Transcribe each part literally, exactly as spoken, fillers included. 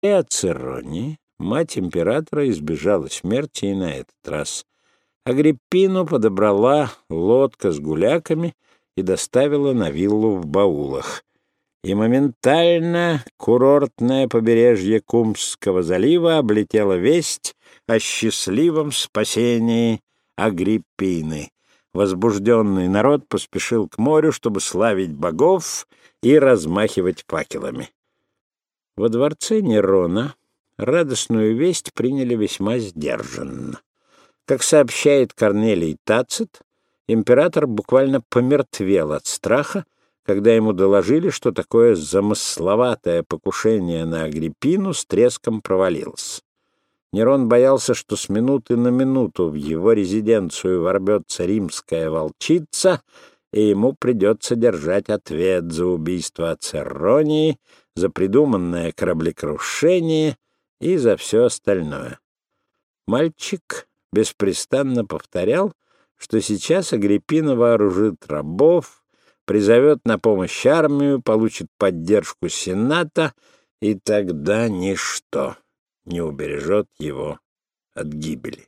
Благодаря Церонии мать императора избежала смерти и на этот раз. Агриппину подобрала лодка с гуляками и доставила на виллу в Баулах. И моментально курортное побережье Кумского залива облетела весть о счастливом спасении Агриппины. Возбужденный народ поспешил к морю, чтобы славить богов и размахивать факелами. Во дворце Нерона радостную весть приняли весьма сдержанно. Как сообщает Корнелий Тацит, император буквально помертвел от страха, когда ему доложили, что такое замысловатое покушение на Агриппину с треском провалилось. Нерон боялся, что с минуты на минуту в его резиденцию ворвется римская волчица, и ему придется держать ответ за убийство Церонии, за придуманное кораблекрушение и за все остальное. Мальчик беспрестанно повторял, что сейчас Агриппина вооружит рабов, призовет на помощь армию, получит поддержку Сената, и тогда ничто не убережет его от гибели.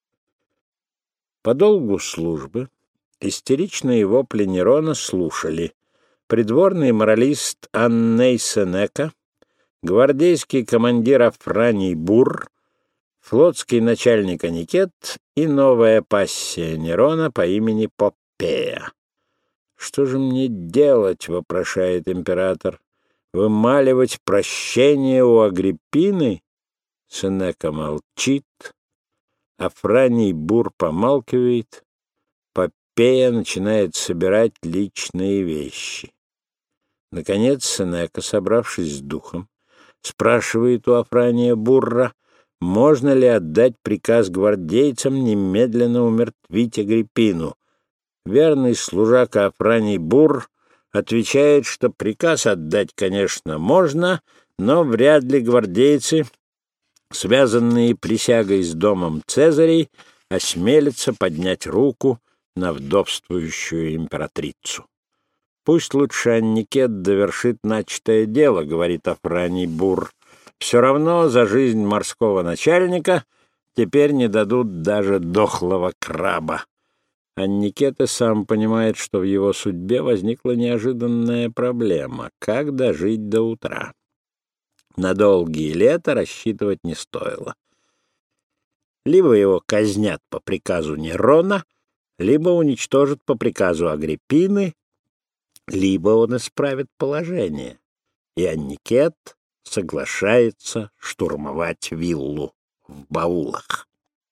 По долгу службы истеричные вопли Нерона слушали придворный моралист Анней Сенека, гвардейский командир Афраний Бурр, флотский начальник Аникет и новая пассия Нерона по имени Поппея. «Что же мне делать?» — вопрошает император. «Вымаливать прощение у Агриппины?» Сенека молчит, Афраний Бур помалкивает, Поппея начинает собирать личные вещи. Наконец Сенека, собравшись с духом, спрашивает у Афрания Бурра, можно ли отдать приказ гвардейцам немедленно умертвить Агриппину. Верный служака Афраний Бур отвечает, что приказ отдать, конечно, можно, но вряд ли гвардейцы, связанные присягой с домом Цезарей, осмелятся поднять руку на вдовствующую императрицу. «Пусть лучше Анникет довершит начатое дело», — говорит Афраний Бур. «Все равно за жизнь морского начальника теперь не дадут даже дохлого краба». Анникет и сам понимает, что в его судьбе возникла неожиданная проблема — как дожить до утра. На долгие лета рассчитывать не стоило. Либо его казнят по приказу Нерона, либо уничтожат по приказу Агриппины, либо он исправит положение. И Анникет соглашается штурмовать виллу в Баулах.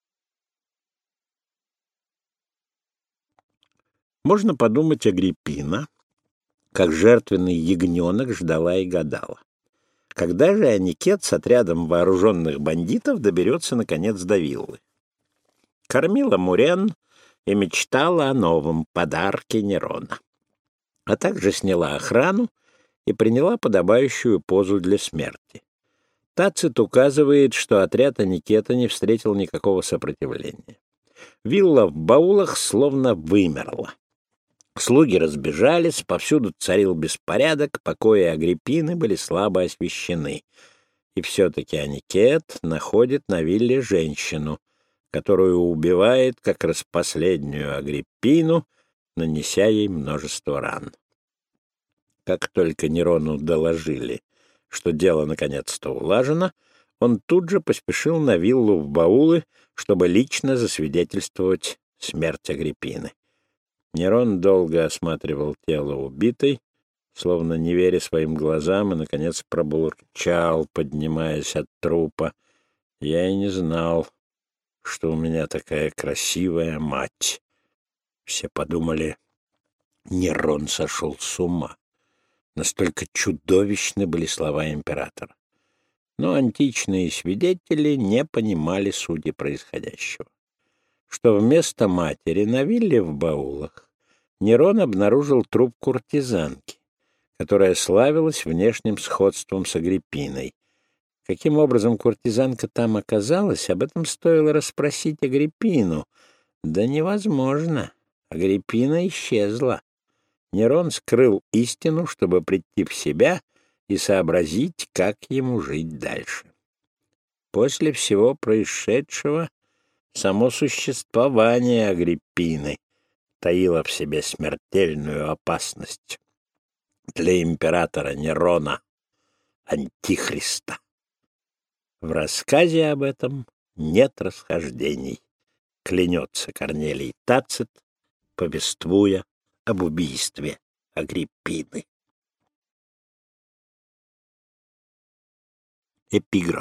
Можно подумать, Агриппина, как жертвенный ягненок, ждала и гадала. Когда же Аникет с отрядом вооруженных бандитов доберется, наконец, до виллы? Кормила Мурен и мечтала о новом подарке Нерона, а также сняла охрану и приняла подобающую позу для смерти. Тацит указывает, что отряд Аникета не встретил никакого сопротивления. Вилла в Баулах словно вымерла. Слуги разбежались, повсюду царил беспорядок, покои Агриппины были слабо освещены. И все-таки Аникет находит на вилле женщину, которую убивает как раз последнюю Агриппину, нанеся ей множество ран. Как только Нерону доложили, что дело наконец-то улажено, он тут же поспешил на виллу в Баулы, чтобы лично засвидетельствовать смерть Агриппины. Нерон долго осматривал тело убитой, словно не веря своим глазам, и, наконец, пробурчал, поднимаясь от трупа. «Я и не знал, что у меня такая красивая мать». Все подумали, Нерон сошел с ума. Настолько чудовищны были слова императора. Но античные свидетели не понимали сути происходящего. Что вместо матери на вилле в Баулах Нерон обнаружил труп куртизанки, которая славилась внешним сходством с Агриппиной. Каким образом куртизанка там оказалась, об этом стоило расспросить Агриппину. Да невозможно. Агриппина исчезла. Нерон скрыл истину, чтобы прийти в себя и сообразить, как ему жить дальше. После всего происшедшего само существование Агриппины таило в себе смертельную опасность для императора Нерона, Антихриста. В рассказе об этом нет расхождений, клянется Корнелий Тацит, повествуя об убийстве Агриппины. Эпиграф.